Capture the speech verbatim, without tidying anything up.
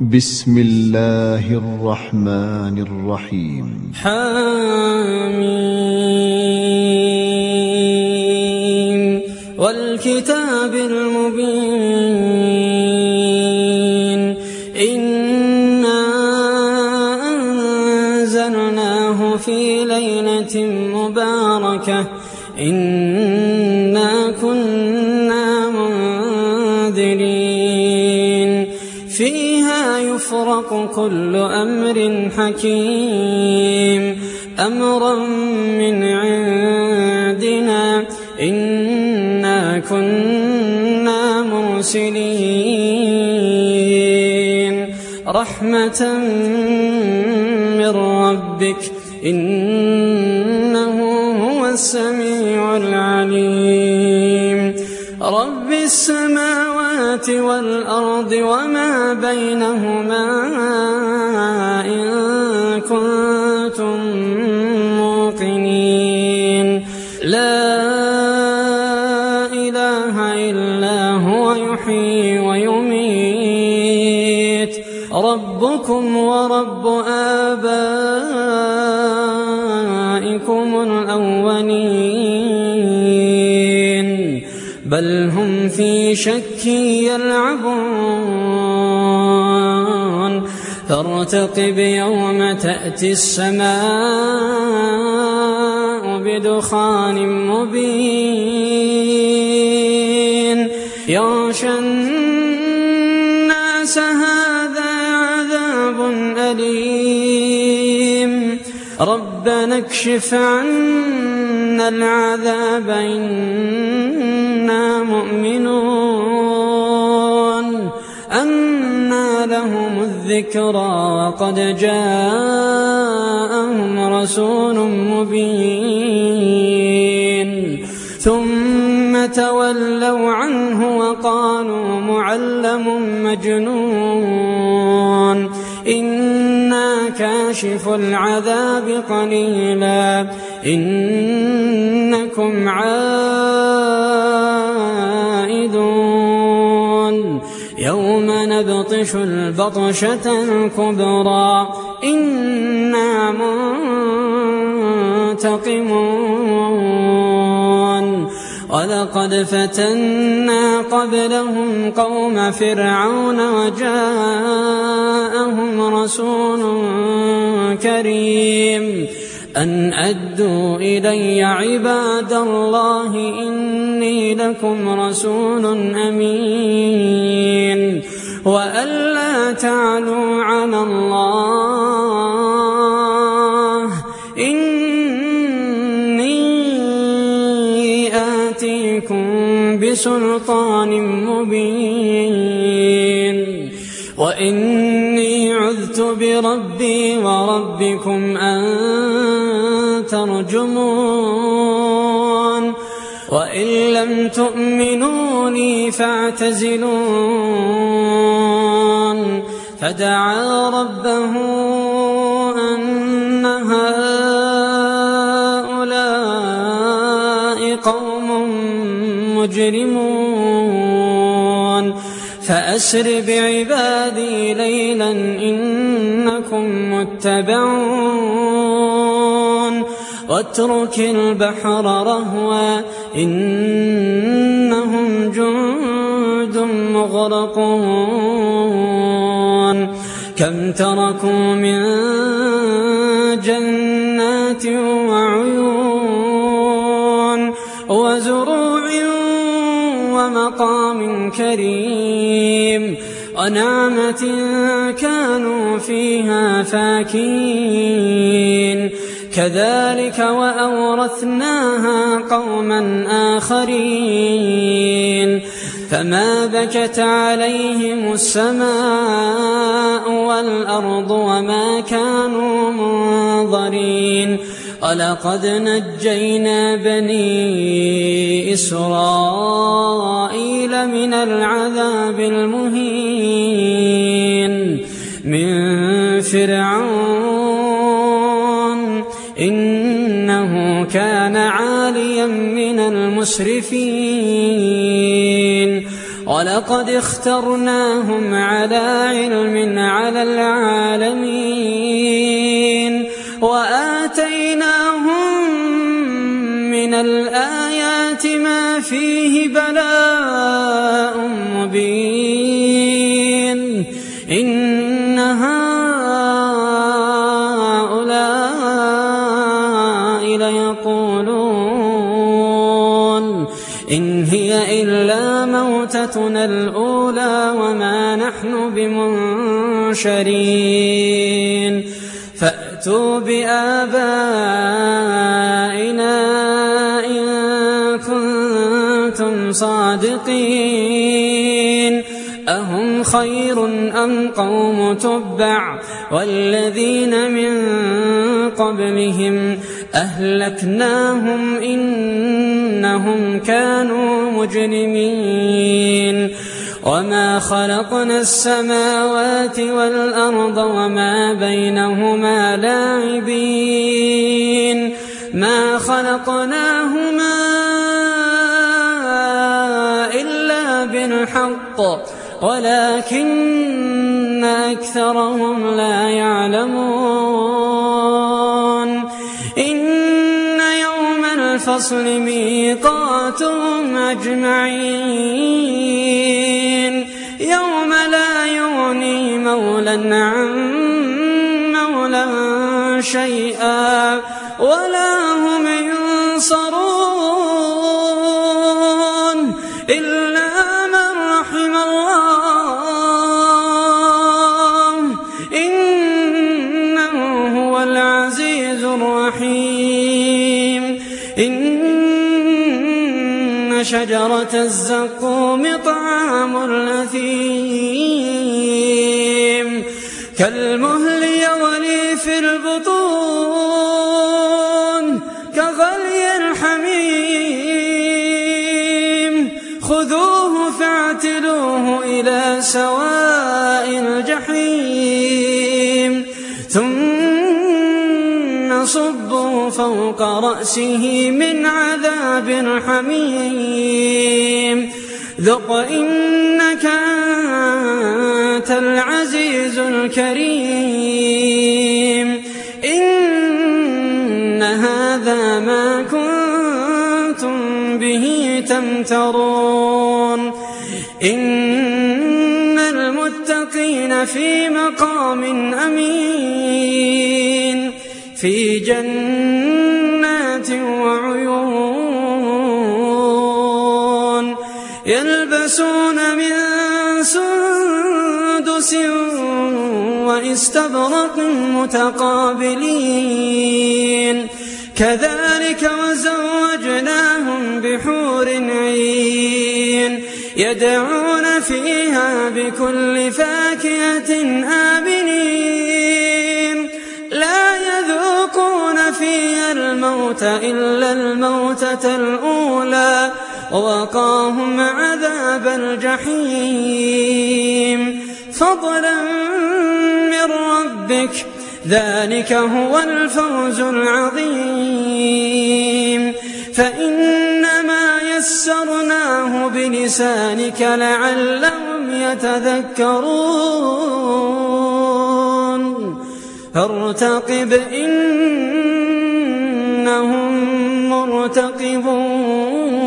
بسم الله الرحمن الرحيم. حميم والكتاب المبين إنا أنزلناه في ليلة مباركة إنا كنا منذرين فيها يفرق كل أمر حكيم أمرا من عندنا إنا كنا مرسلين رحمة من ربك إنه هو السميع العليم رب السماوات والأرض وما بينهما إن كنتم موقنين لا إله إلا هو يحيي ويميت ربكم ورب آبائكم الأولين بل هم في شك يلعبون فارتقب يوم تأتي السماء بدخان مبين يغشى الناس هذا عذاب أليم ربنا اكشف عنا العذاب إنا مؤمنون أنى لهم الذكرى وقد جاءهم رسول مبين ثم تولوا عنه وقالوا معلم مجنون إنا كاشف العذاب قليلا إنكم عائدون يوم نبطش البطشة الكبرى إنا منتقمون ولقد فتنا قبلهم قوم فرعون وجاءهم رسول كريم أن أدوا إلي عباد الله إني لكم رسول أمين وألا تعلوا على الله إني آتيكم بسلطان مبين وإني عذت بربي وربكم أن ترجمون وإن لم تؤمنوا لي فاعتزلون فدعا ربه أن هؤلاء قوم مجرمون فأسر بعبادي ليلا إنكم متبعون واترك البحر رهوا إنهم جند مغرقون كم تركوا من جنات وعيون وزروع ومقام كريم ونعمة كانوا فيها فاكهين كذلك وأورثناها قوما آخرين فما بكت عليهم السماء والأرض وما كانوا منظرين ولقد نجينا بني إسرائيل من العذاب المهين من فرعون إنه كان عاليا من المسرفين ولقد اخترناهم على علم على العالمين وآتيناهم من الآيات ما فيه بلاء مبين إن هؤلاء ليقولون إن هي إلا موتتنا الأولى وما نحن بمنشرين فأتوا بآبائنا إن كنتم صادقين أهم خير أم قوم تبع والذين من قبلهم أهلكناهم إنهم كانوا مجرمين وما خلقنا السماوات والأرض وما بينهما لاعبين ما خلقناهما إلا بالحق ولكن أكثرهم لا يعلمون إن يوم الفصل ميقاتهم أجمعين يوم لا يغني مولى عن مولى شيئا ولا هم ينصرون إلا من رحم الله إنه هو العزيز الرحيم إن شجرة الزقوم طعام الأثيم كالمهل يغلي في البطون كغلي الحميم خذوه فاعتلوه إلى سواء الجحيم ثم صبوا فوق رأسه من عذاب الحميم ذق إنك أنت العزيز الكريم إن هذا ما كنتم به تمترون إن المتقين في مقام أمين في جنات وعيون يلبسون من سندس واستبرق متقابلين كذلك وزوجناهم بحور عين يدعون فيها بكل فاكهة آمنين لا يذوقون فيها الموت إلا الموتة الأولى ووقاهم عذاب الجحيم فضلا من ربك ذلك هو الفوز العظيم فإنما يسرناه بلسانك لعلهم يتذكرون فارتقب إنهم مرتقبون